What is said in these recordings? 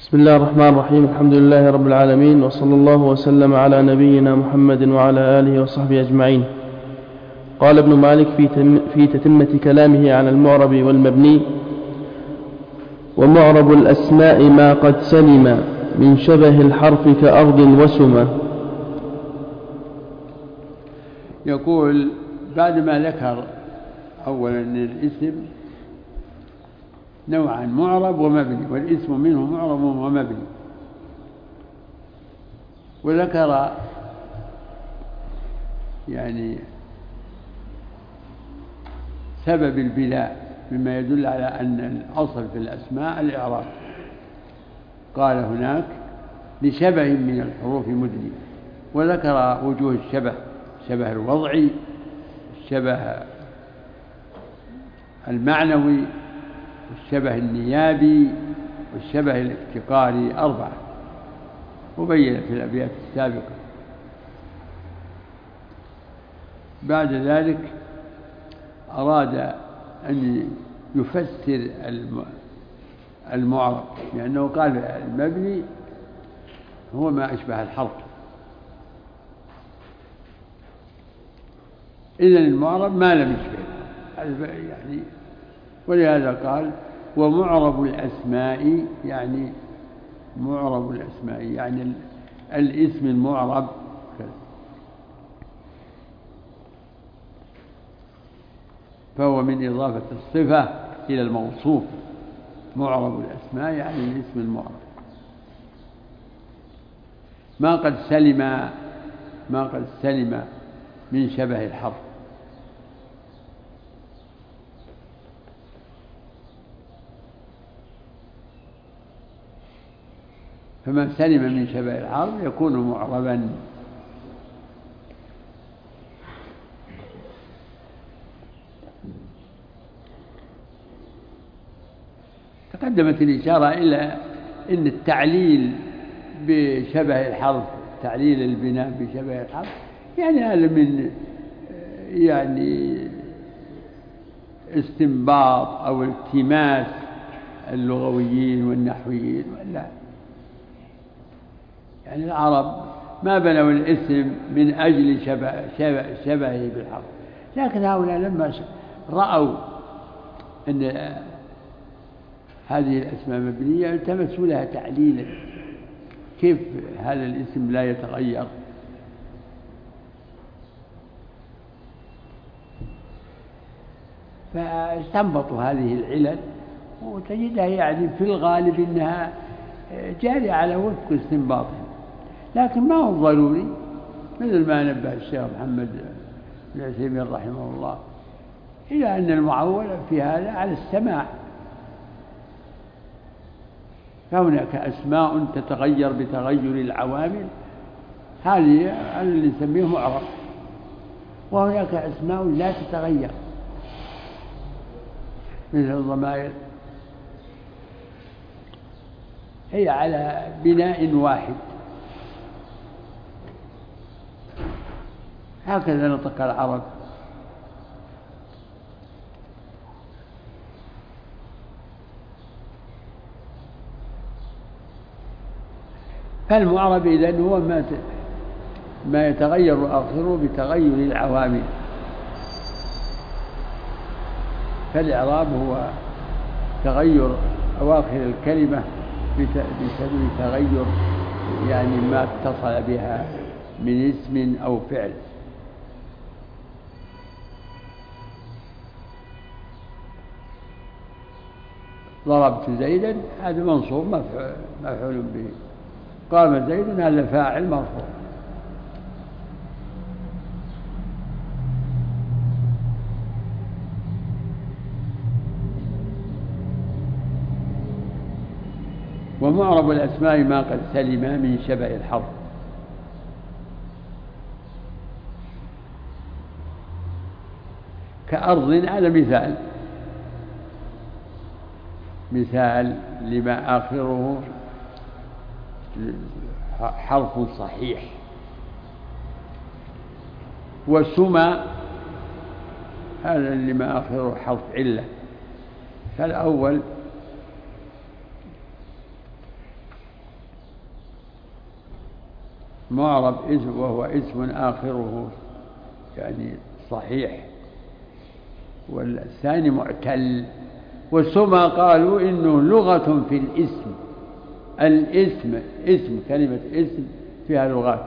بسم الله الرحمن الرحيم. الحمد لله رب العالمين، وصلى الله وسلم على نبينا محمد وعلى آله وصحبه أجمعين. قال ابن مالك في تتمة كلامه عن المعرب والمبني: ومعرب الأسماء ما قد سلم من شبه الحرف كأرض وسمة. يقول بعد ما ذكر أولا الاسم نوعا: معرب ومبني، والاسم منه معرب ومبني، وذكر يعني سبب البناء مما يدل على أن الأصل في الأسماء الإعراب. قال هناك لشبه من الحروف مدني، وذكر وجوه الشبه: الشبه الوضعي، الشبه المعنوي، والشبه النيابي، والشبه الافتقاري، 4، وبين في الأبيات السابقة. بعد ذلك أراد أن يفسر المعرب، لأنه قال المبني هو ما أشبه الحرف، إذن المعرب ما لم يشبه يعني، ولهذا قال ومعرب الأسماء، يعني معرب الأسماء يعني الاسم المعرب، فهو من إضافة الصفة إلى الموصوف. معرب الأسماء يعني الاسم المعرب. ما قد سلم من شبه الحرف. فمن سلم من شبه الحرف يكون معربا. تقدمت الإشارة إلى أن التعليل بشبه الحرف، تعليل البناء بشبه الحرف، يعني هذا من يعني استنباط أو التماس اللغويين والنحويين، ولا يعني العرب ما بنوا الاسم من أجل شبهه بالحرف، لكن هؤلاء لما رأوا أن هذه الأسماء مبنية التمسوا لها تعليلا، كيف هذا الاسم لا يتغير؟ فاستنبطوا هذه العلل، وتجدها يعني في الغالب أنها جارية على وفق استنباطهم، لكن ما هو ضروري، مثل ما نبه الشيخ محمد بن عثيمين رحمه الله إلى أن المعول في هذا على السماع. فهناك أسماء تتغير بتغير العوامل، هذه اللي نسميه معرب، وهناك أسماء لا تتغير مثل الضمائر، هي على بناء واحد. هكذا نطق العرب. فالمعرب إذن هو ما يتغير آخره بتغير العوامل، فالإعراب هو تغير أواخر الكلمة بسبب تغير يعني ما اتصل بها من اسم أو فعل. ضربت زيدا هذا منصوب مفعول به، قام زيد هذا فاعل مرفوع. ومعرب الأسماء ما قد سلم من شبه الحرف. كأرض، هذا مثال لما آخره حرف صحيح. وسمى هذا لما آخره حرف علة. فالأول معرب اسم وهو اسم آخره يعني صحيح، والثاني معتل. والسمى قالوا إنه لغة في الاسم. اسم كلمة اسم فيها لغات،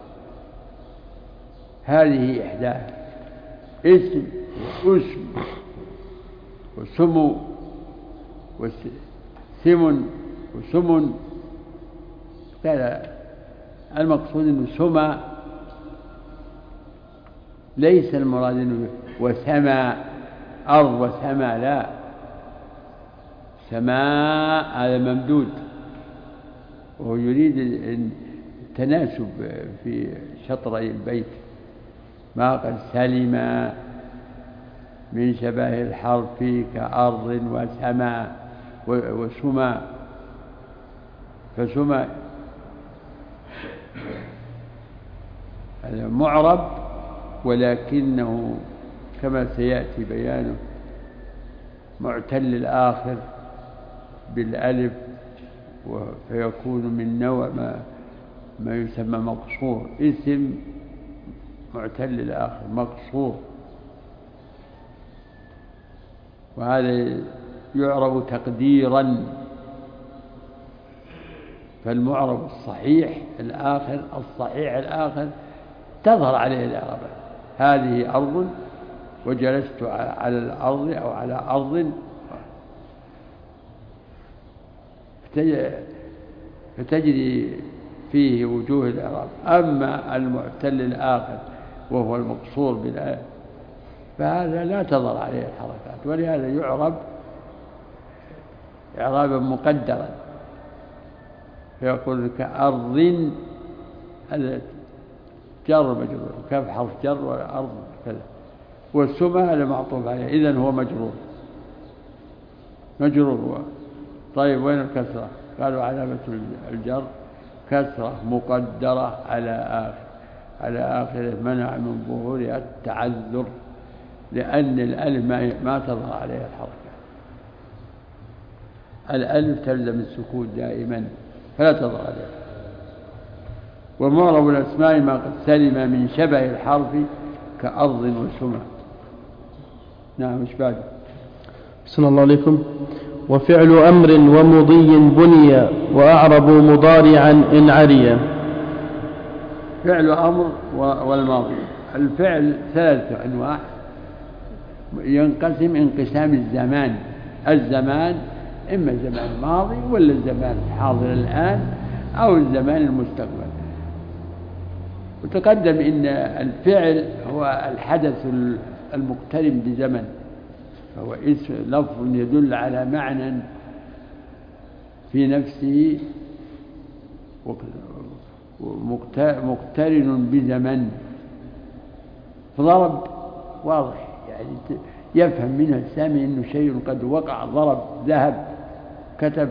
هذه إحداها: اسم واسم وسمو وسمن وسمن. قال المقصود أنه سمى، ليس المراد أنه وسمى أرض وسمى، لا، سماء هذا ممدود، وهو يريد التناسب في شطري البيت، ما قد سلم من شبه الحرف كأرض وسماء وسمى. فسمى هذا معرب، ولكنه كما سيأتي بيانه معتل الآخر بالألف، فيكون من نوع ما يسمى مقصور. اسم معتل الآخر مقصور، وهذا يعرب تقديرا. فالمعرب الصحيح الآخر تظهر عليه الإعراب: هذه أرض وجلست على الأرض أو على أرض، فتجري فيه وجوه الإعراب. أما المعتل الآخر وهو المقصور بالآية فهذا لا تظهر عليه الحركات، ولهذا يعرب إعرابا مقدرا، فيقول كأرض، هذا جر مجرور، كاف حرف جر، والأرض كذا، والسمى هذا معطوف عليه، إذن هو مجرور. طيب وين الكسرة؟ قالوا علامة الجر كسرة مقدرة على آخره، منع من ظهورها التعذر، لأن الألف ما تظهر عليها الحركة. الألف تلزم السكون دائما فلا تظهر عليها. ومعرب الأسماء ما قد سلم من شبه الحرف كأرض وسمى. نعم، مش بعد؟ أحسن الله عليكم. وفعل أمر ومضي بني وأعرب مضارعا إن عريا. فعل أمر والماضي. الفعل 3 أنواع، ينقسم انقسام الزمان إما الزمان الماضي ولا الزمان الحاضر الآن أو الزمان المستقبل. وتقدم إن الفعل هو الحدث المقترن بزمن، فهو اسم لفظ يدل على معنى في نفسه مقترن بزمن. فضرب واضح، يعني يفهم منها السامع أنه شيء قد وقع، ضرب، ذهب، كتب.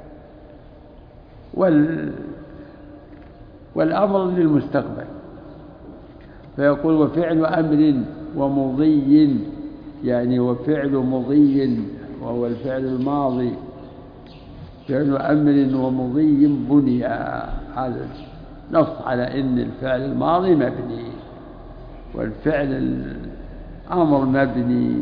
والأمر للمستقبل، فيقول وفعل أمر ومضي، يعني وفعل مضي وهو الفعل الماضي، فعل أمر ومضي بني. هذا نص على أن الفعل الماضي مبني والفعل الأمر مبني.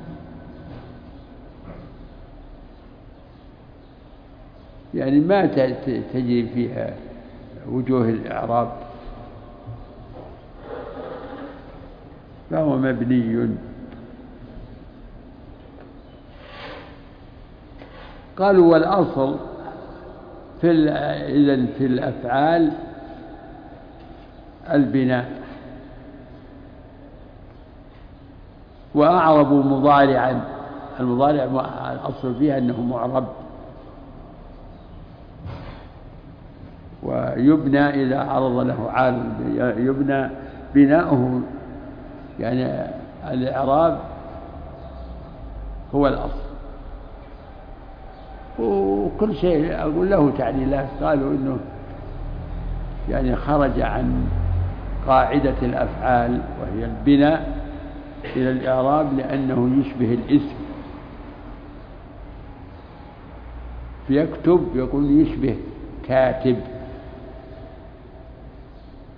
يعني ما تجري فيها وجوه الإعراب، فهو مبني. قالوا والأصل إذن في الأفعال البناء. وأعربوا مضارعا، المضارع الأصل فيها أنه معرب، ويبنى إذا عرض له عارض، يبنى بناؤه، يعني الإعراب هو الأصل. وكل شيء أقول له تعليلات، قالوا إنه يعني خرج عن قاعدة الأفعال وهي البناء إلى الإعراب لأنه يشبه الاسم. فيكتب يقول يشبه كاتب،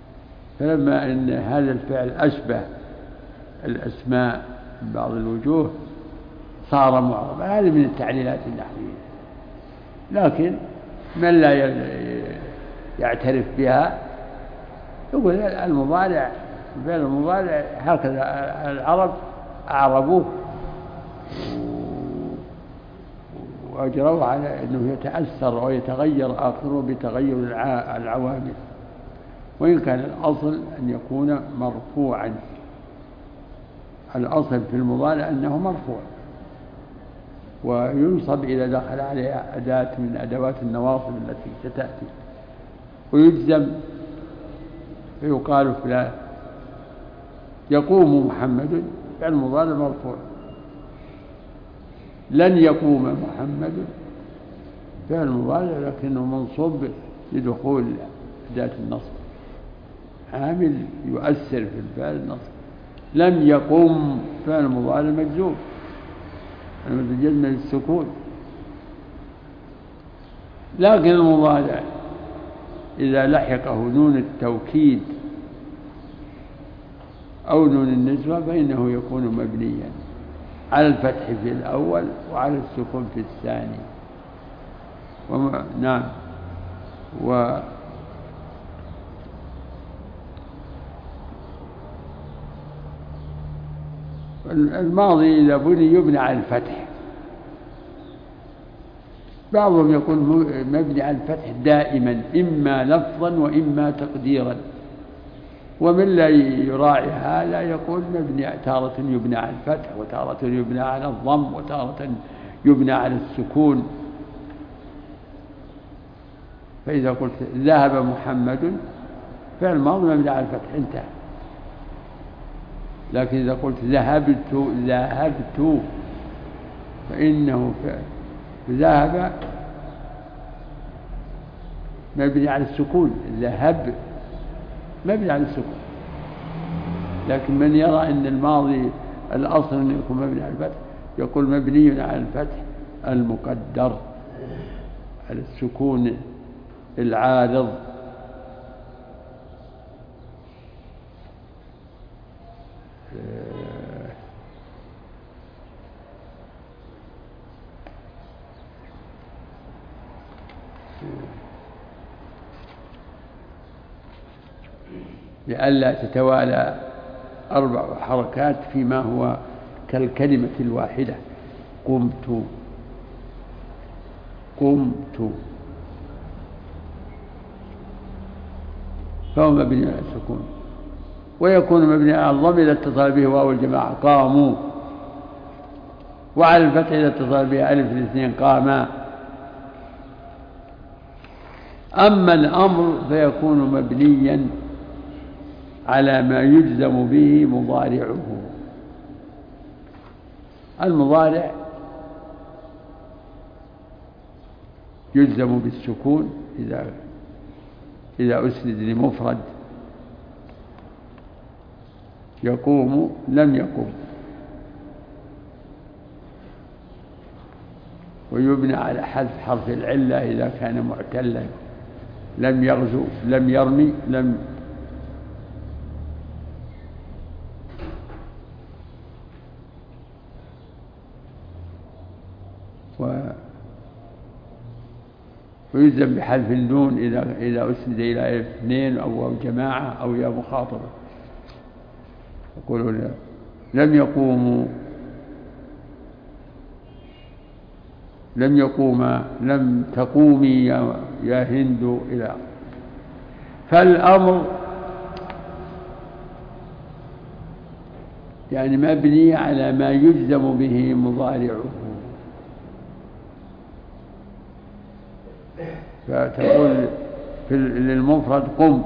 فلما أن هذا الفعل أشبه الأسماء من بعض الوجوه صار معربا. هذه من التعليلات النحوية. لكن من لا يعترف بها يقول المضارع فعل المضارع هكذا العرب أعربوه وأجروه على أنه يتأثر ويتغير آخره بتغير العوامل، وإن كان الأصل أن يكون مرفوعا. الأصل في المضارع أنه مرفوع وينصب إذا دخل عليه أداة من أدوات النواصب التي ستأتي، ويجزم فيقال فلان يقوم محمد فعل المضارع مرفوع. لن يقوم محمد فعل المضارع لكنه منصوب لدخول أداة النصب، عامل يؤثر في الفعل النصب. لم يقم فعل المضارع مجزوم، الجزم للسكون. لكن المضارع إذا لحقه نون التوكيد أو نون النسوة فإنه يكون مبنيا على الفتح في الأول وعلى السكون في الثاني. نعم. الماضي إذا بني يبنى على الفتح. بعضهم يقول مبني على الفتح دائما إما لفظا وإما تقديرا، ومن لا يراعي هذا يقول مبني تارة يبنى على الفتح وتارة يبنى على الضم وتارة يبنى على السكون. فإذا قلت ذهب محمد فعل ماضي مبني على الفتح انتهى. لكن إذا قلت ذهبت فإنه ذهب مبني على السكون، ذهب مبني على السكون. لكن من يرى أن الماضي الأصل أن يكون مبني على الفتح يقول مبني على الفتح المقدر على السكون العارض. لئلا تتوالى 4 حركات فيما هو كالكلمة الواحدة. قمت فهو مبني على السكون، ويكون مبني على الضم إذا اتصل به واو الجماعة قاموا، وعلى الفتح إذا اتصل به ألف الاثنين قاما. أما الأمر فيكون مبنيا على ما يجزم به مضارعه. المضارع يجزم بالسكون إذا أسند لمفرد. يقوم لم يقم، ويبنى على حذف حرف العلة إذا كان معتلا. لم يغزو لم يرمي لم. ويلزم بحذف النون إذا أسند إلى اثنين أو جماعة أو يا مخاطبة. يقولون لم يقوموا لم يقوما لم تقومي يا هند إلى. فالأمر يعني مبني على ما يجزم به مضارعه. فتقول للمفرد قم،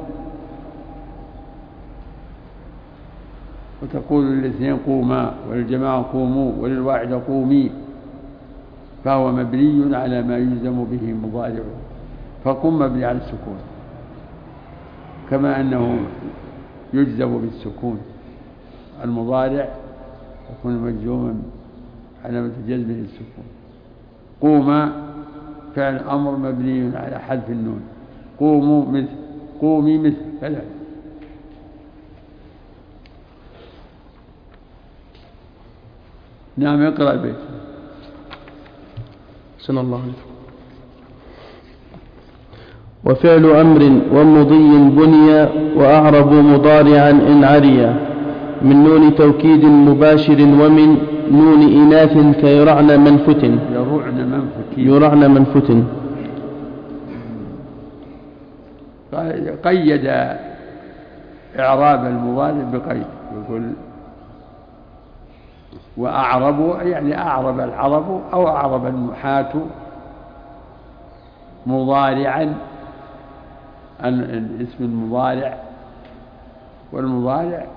وتقول للاثنين قوما، وللجماعة قوموا، وللواحدة قومي، فهو مبني على ما يلزم به مضارعه. فقم مبني على السكون كما أنه يجزم بالسكون. المضارع يكون مجزوما علامة جزمه السكون. قوما فعل أمر مبني على حذف النون. قوموا مثل قومي مثل كذلك. نعم اقرأ بيت. سن الله عليكم. وفعل أمر ومضي بني وأعرب مضارعا إن عريا من نون توكيد مباشر ومن نون إناث كيرعن منفت. يرعن منفت. قيد إعراب المضارع بقيد، يقول وأعرب يعني أعرب العرب أو أعرب النحاة مضارعا الاسم المضارع، والمضارع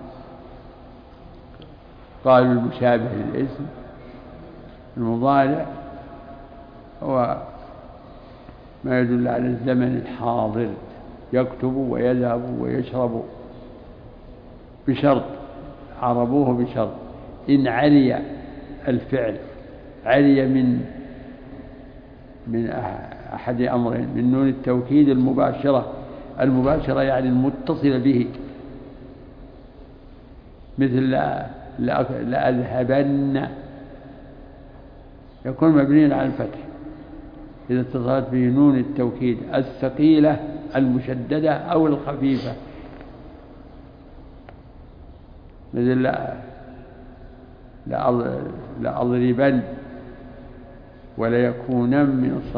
قالوا المشابه للاسم. المضارع هو ما يدل على الزمن الحاضر، يكتب ويذهب ويشرب بشرط، عربوه بشرط إن علي الفعل، علي من أحد أمرين، من نون التوكيد المباشرة يعني المتصلة به، مثل لأذهبن يكون مبنيا على الفتح إذا اتصلت به نون التوكيد الثقيلة المشددة أو الخفيفة، مثل لأضربن ولا يكونن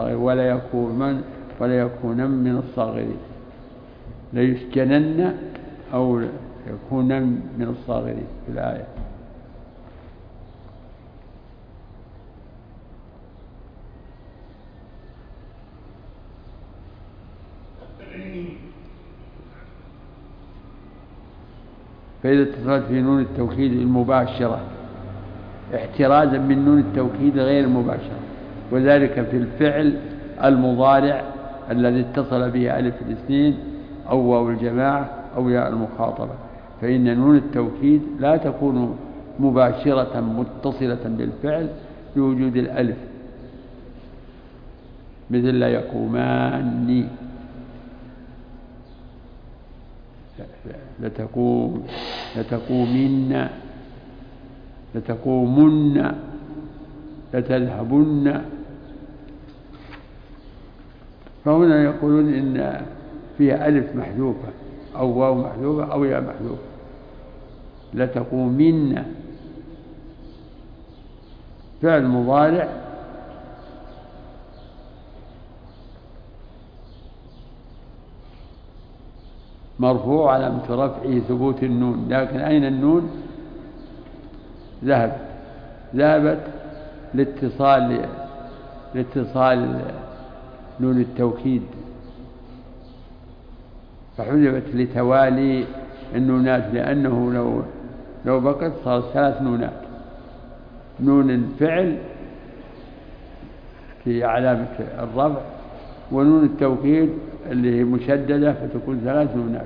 من الصاغرين، ليسجنن أو يكونن من الصاغرين في الآية. فإذا اتصلت في نون التوكيد المباشرة احترازا من نون التوكيد غير المباشرة، وذلك في الفعل المضارع الذي اتصل به ألف الاثنين أو واو الجماعة أو ياء المخاطبة، فإن نون التوكيد لا تكون مباشرة متصلة بالفعل بوجود الألف، مثل لا يقومان، لتقومن، لتقومن، لتذهبن. فهنا يقولون إن فيها ألف محذوفة أو واو محذوفة أو ياء محذوفة. لتقومن فعل مضارع مرفوع علامة رفعه ثبوت النون، لكن أين النون؟ ذهبت لاتصال نون التوكيد، فحذفت لتوالي النونات، لأنه لو بقت صار 3 نونات، نون الفعل في علامة الرفع، ونون التوكيد اللي هي مشددة فتكون 3 نونات.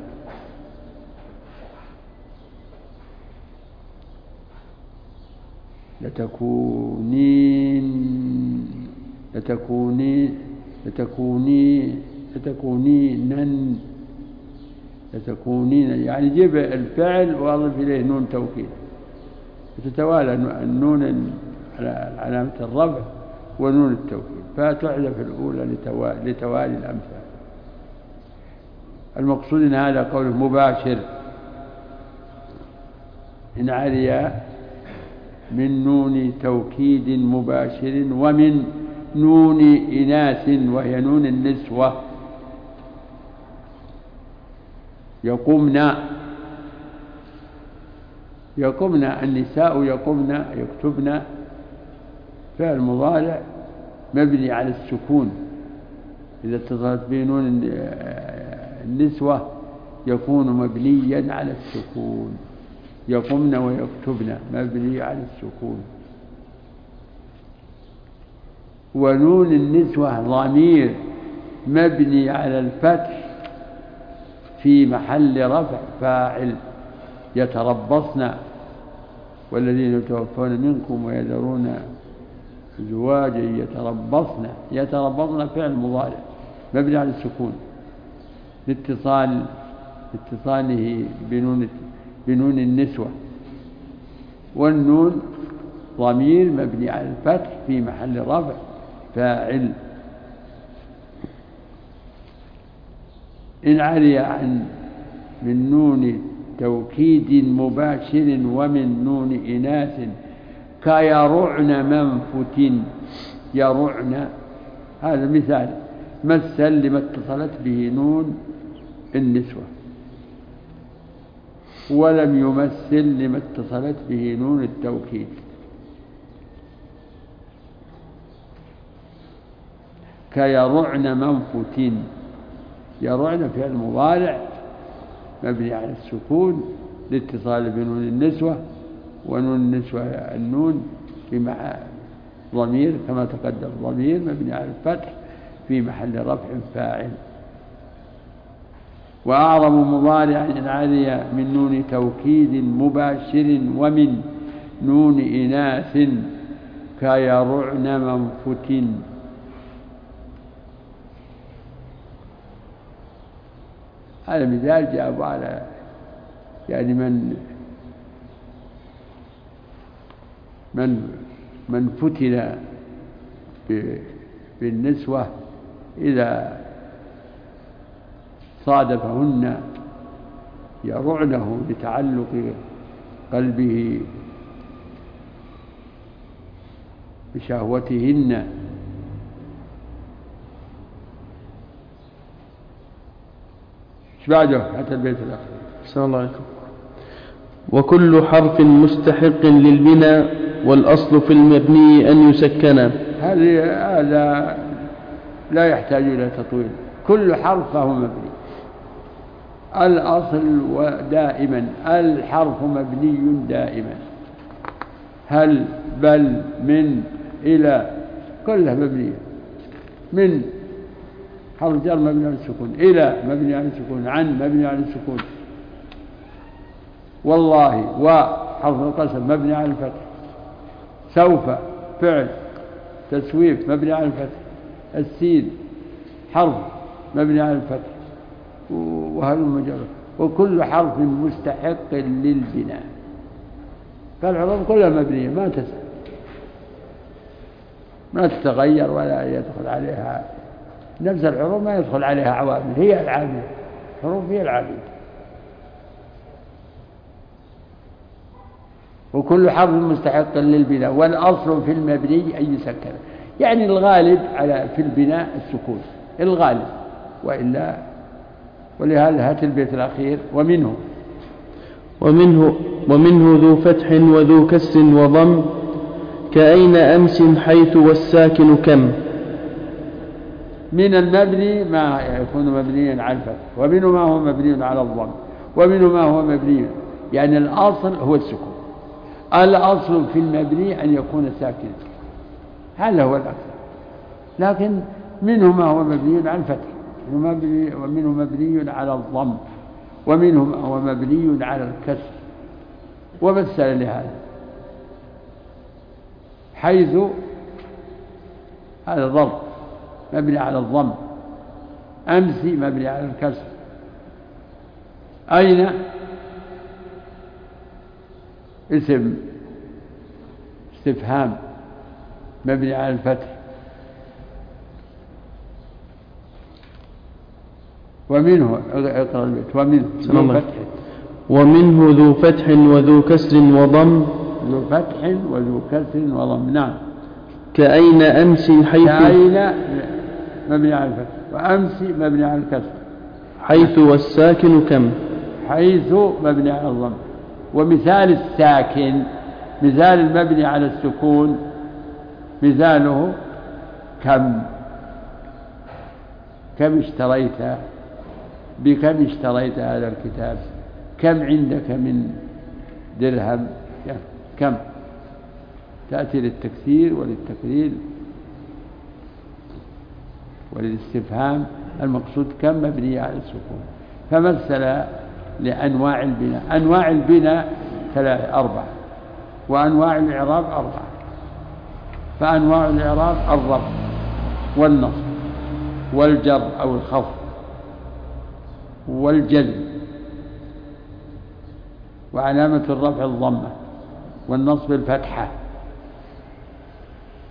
لتكونين يعني جيب الفعل واضف إليه نون توكيد، وتتوالى النون على علامة الرفع ونون التوكيد، فتحذف الأولى لتوالي الأمثال. المقصود إن هذا قول مباشر إن علي من نون توكيد مباشر ومن نون إناث وهي نون النسوة يقمن النساء يقمن يكتبن، فعل مضارع مبني على السكون إذا اتصلت به نون النسوة يكون مبنيا على السكون، يقمن ويكتبن مبني على السكون. ونون النسوة ضمير مبني على الفتح في محل رفع فاعل، يتربصن والذين يتوفون منكم ويذرون زواجا يتربصن فعل مضارع مبني على السكون لاتصاله بنون النسوة. والنون ضمير مبني على الفتح في محل رفع فاعل. إن عري عن من نون توكيد مباشر ومن نون إناث كيرعن منفت. يرعن هذا مثال مثل لما اتصلت به نون النسوة، ولم يمثل لما اتصلت به نون التوكيد. كيرعن منفت. يرعن فعل مضارع مبني على السكون لاتصال بنون النسوة، ونون النسوة النون في ضمير كما تقدم، ضمير مبني على الفتح في محل رفع فاعل. وأعرب مضارع إن عري من نون توكيد مباشر ومن نون إناث كيرعن منفت. هذا مثال جاء على يعني من فتن بالنسوة إذا صادفهن يرعنه لتعلق قلبه بشهوتهن. ايش بعده؟ حتى البيت الأخير. السلام الله عليكم. وكل حرف مستحق للبناء والأصل في المبني أن يسكن. هذا لا يحتاج إلى تطويل. كل حرف فهو مبني. الأصل دائما الحرف مبني دائما. هل بل من إلى كلها مبنية. من حرف جر مبني على السكون، إلى مبني على السكون، عن مبني على السكون، والله وحرف القسم مبني على الفتح، سوف فعل تسويف مبني على الفتح، السين حرف مبني على الفتح، وهلم جرا. وكل حرف مستحق للبناء. فالحروف كلها مبنية ما تتغير ولا يدخل عليها نفس الحروف، ما يدخل عليها عوامل، هي العامل. الحروف هي العامل. وكل حرف مستحق للبناء والأصل في المبني أن يسكن. يعني الغالب في البناء السكون الغالب، وإلا ولهذا هات البيت الأخير. ومنه ذو فتح وذو كسر وضم كأين أمس حيث والساكن كم. من المبني ما يكون مبنيا على الفتح، ومنه ما هو مبني على الضم، ومنه ما هو مبني يعني الأصل هو السكون. الأصل في المبني أن يكون ساكنا، هذا هو الأكثر. لكن منه ما هو مبني على الفتح، ومنه مبني على الضم، ومنه ما هو مبني على الكسر. ومثل لهذا حيث هذا ضرب مبني على الضم، أمسي مبني على الكسر، أين اسم استفهام مبني على الفتح. ومنه اقرأ البيت. ومنه ذو فتح وذو كسر وضم. ذو فتح وذو كسر وضم. نعم. كأين أمسي حيث. كأين مبني على الفتح، وأمسي مبني على الكسر. حيث والساكن كم. حيث مبني على الضم. ومثال الساكن مثال المبني على السكون مثاله كم. كم اشتريت، بكم اشتريت هذا الكتاب، كم عندك من درهم، كم تأتي للتكثير وللتقليل وللاستفهام. المقصود كم مبنية على السكون. فمثل لأنواع البناء. أنواع البناء 4، وأنواع الإعراب 4. فأنواع الإعراب الرفع والنصب والجر أو الخفض والجزم، وعلامة الرفع الضمة، والنصب الفتحة،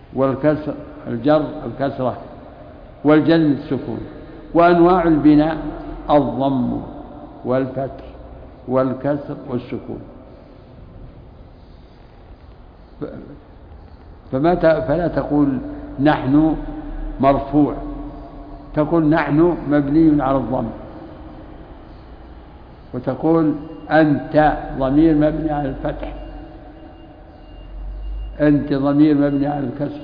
والكسر الجر الكسرة، والجزم السكون. وأنواع البناء الضم والفتح والكسر والسكون. فلا تقول نحن مرفوع، تقول نحن مبني على الضم، وتقول أنت ضمير مبني على الفتح، أنت ضمير مبني على الكسر،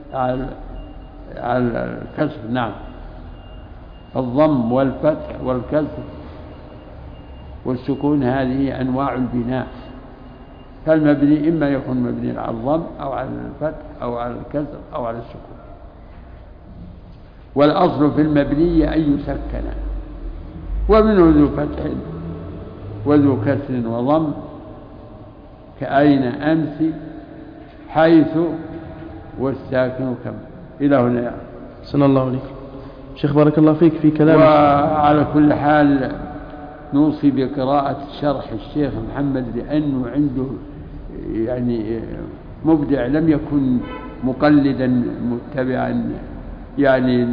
على الكسر. نعم، الضم والفتح والكسر والسكون هذه أنواع البناء. فالمبني إما يكون مبني على الضم أو على الفتح أو على الكسر أو على السكون. والأصل في المبني أن يسكن، ومنه ذو فتح وذو كسر وضم، كأين أمس، حيث، والساكن كم. إلى هنا يعني. صلى الله عليك. شيخ بارك الله فيك في كلام. وعلى كل حال نوصي بقراءة شرح الشيخ محمد، لأنه عنده يعني مبدع، لم يكن مقلدا متبعا يعني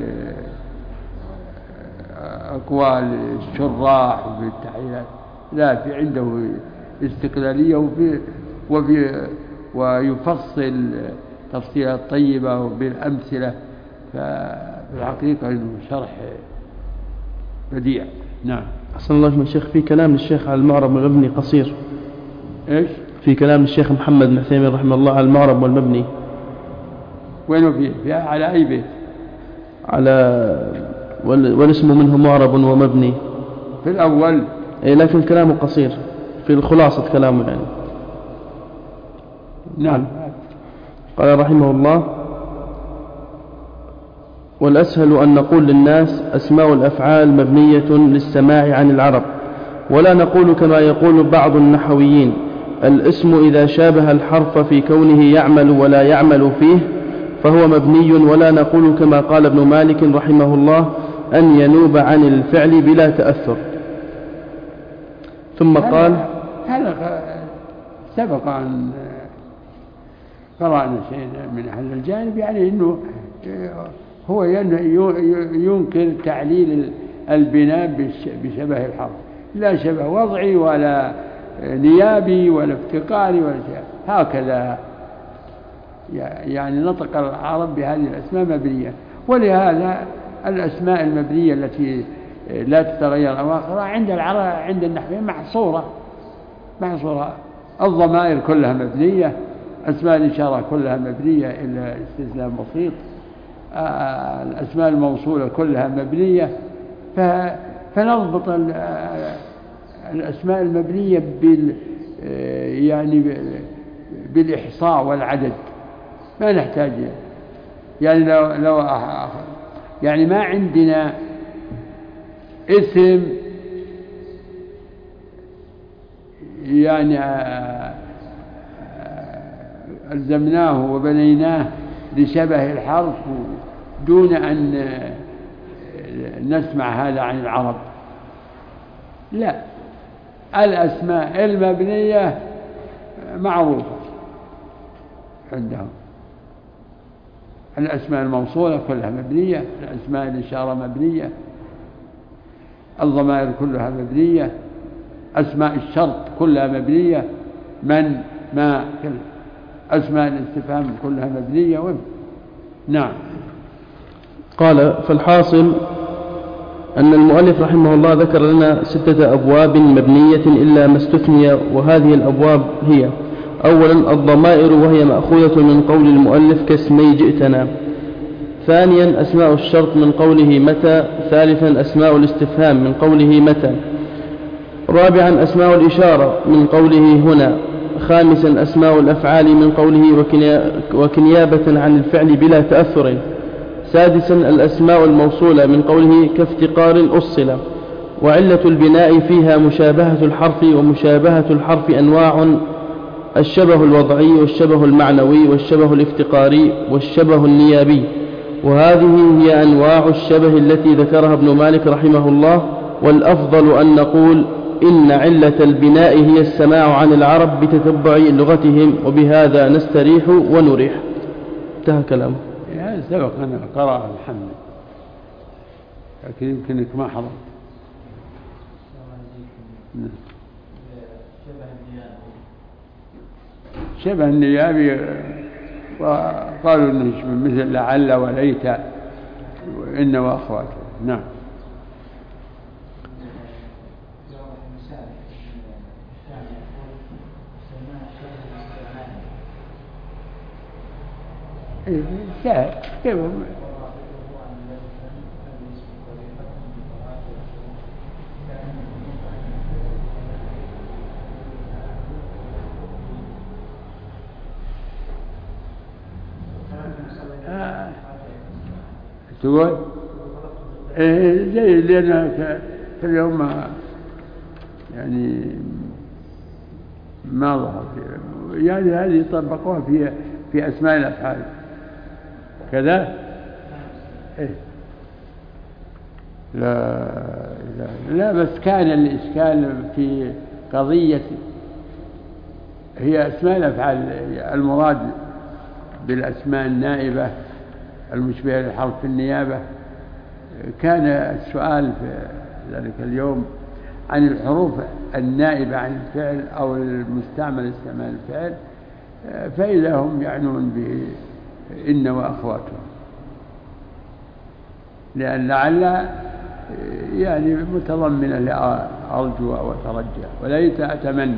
أقوال الشراح والتحيات، لا، في عنده استقلالية ويفصل تفصيلات طيبة بالأمثلة. فالحقيقة إنه شرح بديع. نعم. أحسن الله من الشيخ في كلام الشيخ على المعرب والمبني قصير. إيش؟ في كلام الشيخ محمد بن عثيمين رحمه الله على المعرب والمبني. وينه فيه؟ على أي بيت؟ على والاسم منه معرب ومبني في الأول. إيه، لكن كلامه قصير في الخلاصة كلامه يعني. نعم. قال رحمه الله: والأسهل أن نقول للناس أسماء الأفعال مبنية للسماع عن العرب، ولا نقول كما يقول بعض النحويين الاسم إذا شابه الحرف في كونه يعمل ولا يعمل فيه فهو مبني، ولا نقول كما قال ابن مالك رحمه الله أن ينوب عن الفعل بلا تأثر. ثم قال: هذا سبق أن قرأنا شيء من أهل الجانب، يعني أنه هو ينكر تعليل البناء بشبه الحرف، لا شبه وضعي ولا نيابي ولا افتقاري ولا شيء، هكذا يعني نطق العرب بهذه الأسماء مبنية. ولهذا الأسماء المبنية التي لا تتغير أواخرها عند العرب عند النحويين محصورة. الضمائر كلها مبنية، أسماء الإشارة كلها مبنية إلا استثناء بسيط، الأسماء الموصولة كلها مبنية. فنضبط الأسماء المبنية يعني بالإحصاء والعدد، ما نحتاج يعني لو يعني ما عندنا اسم يعني ألزمناه وبنيناه لشبه الحرف دون أن نسمع هذا عن العرب. لا، الأسماء المبنية معروفة عندهم، الأسماء الموصولة كلها مبنية، الأسماء الإشارة مبنية، الضمائر كلها مبنية، أسماء الشرط كلها مبنية، من، ما، أسماء الاستفهام كلها مبنية. نعم. قال: فالحاصل أن المؤلف رحمه الله ذكر لنا 6 أبواب مبنية إلا ما استثني، وهذه الأبواب هي: أولا الضمائر وهي مأخوذة من قول المؤلف كاسمي جئتنا. ثانيا أسماء الشرط من قوله متى. ثالثا أسماء الاستفهام من قوله متى. رابعا أسماء الإشارة من قوله هنا. خامسا أسماء الأفعال من قوله وكنيابة عن الفعل بلا تأثر. سادسا الأسماء الموصولة من قوله كافتقار أصل. وعلة البناء فيها مشابهة الحرف، ومشابهة الحرف أنواع: الشبه الوضعي والشبه المعنوي والشبه الافتقاري والشبه النيابي، وهذه هي أنواع الشبه التي ذكرها ابن مالك رحمه الله. والأفضل أن نقول إن علة البناء هي السماع عن العرب بتتبع لغتهم، وبهذا نستريح ونريح. انتهى كلامه. هذا سبق أن قرأ محمد، لكن يمكنك ما حضرت. شبه النيابي وقالوا انه مثل لعل وليت وإن وأخواته. نعم. كيف تقول زي لأن في اليوم يعني ما ظهر يعني هذه طبقوها في أسماء الأفعال كذا. إيه؟ لا بس كان الإشكال في قضية هي أسماء الأفعال المراد بالأسماء النائبة المشبهة للحرف في النيابة. كان السؤال في ذلك اليوم عن الحروف النائبة عن الفعل أو المستعمل استعمال الفعل، فإذا هم يعنون بإن وأخواتهم، لأن لعل يعني متضمنة لأرجو وترجى وليت أتمنى،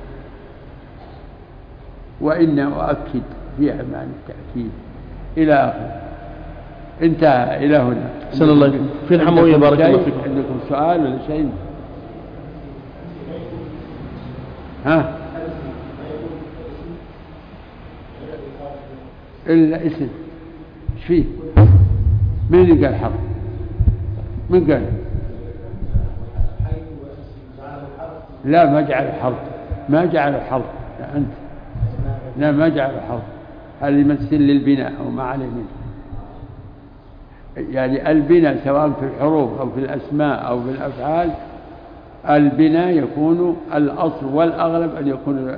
وإن أؤكد فيها معنى التأكيد إلى آخره. انتهى إلى هنا. صلى الله عليه وسلم. في الحموية بارك الله فيكم. عندكم سؤال ولا شيء؟ ها؟ الاسم ايش فيه؟ من اللي قال حرف؟ من قال؟ لا ما جعل حرف، ما جعل حرف. لا أنت لا ما جعل حرف، هذا يمثل للبناء أو ما عليه منه. يعني البناء سواء في الحروف أو في الأسماء أو في الأفعال، البناء يكون الأصل والأغلب أن يكون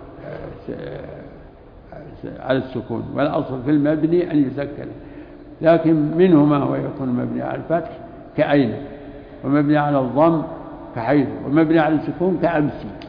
على السكون، والأصل في المبني أن يسكن، لكن منه ما هو يكون مبني على الفتح كأين، ومبني على الضم كحيث، ومبني على السكون كأمسي.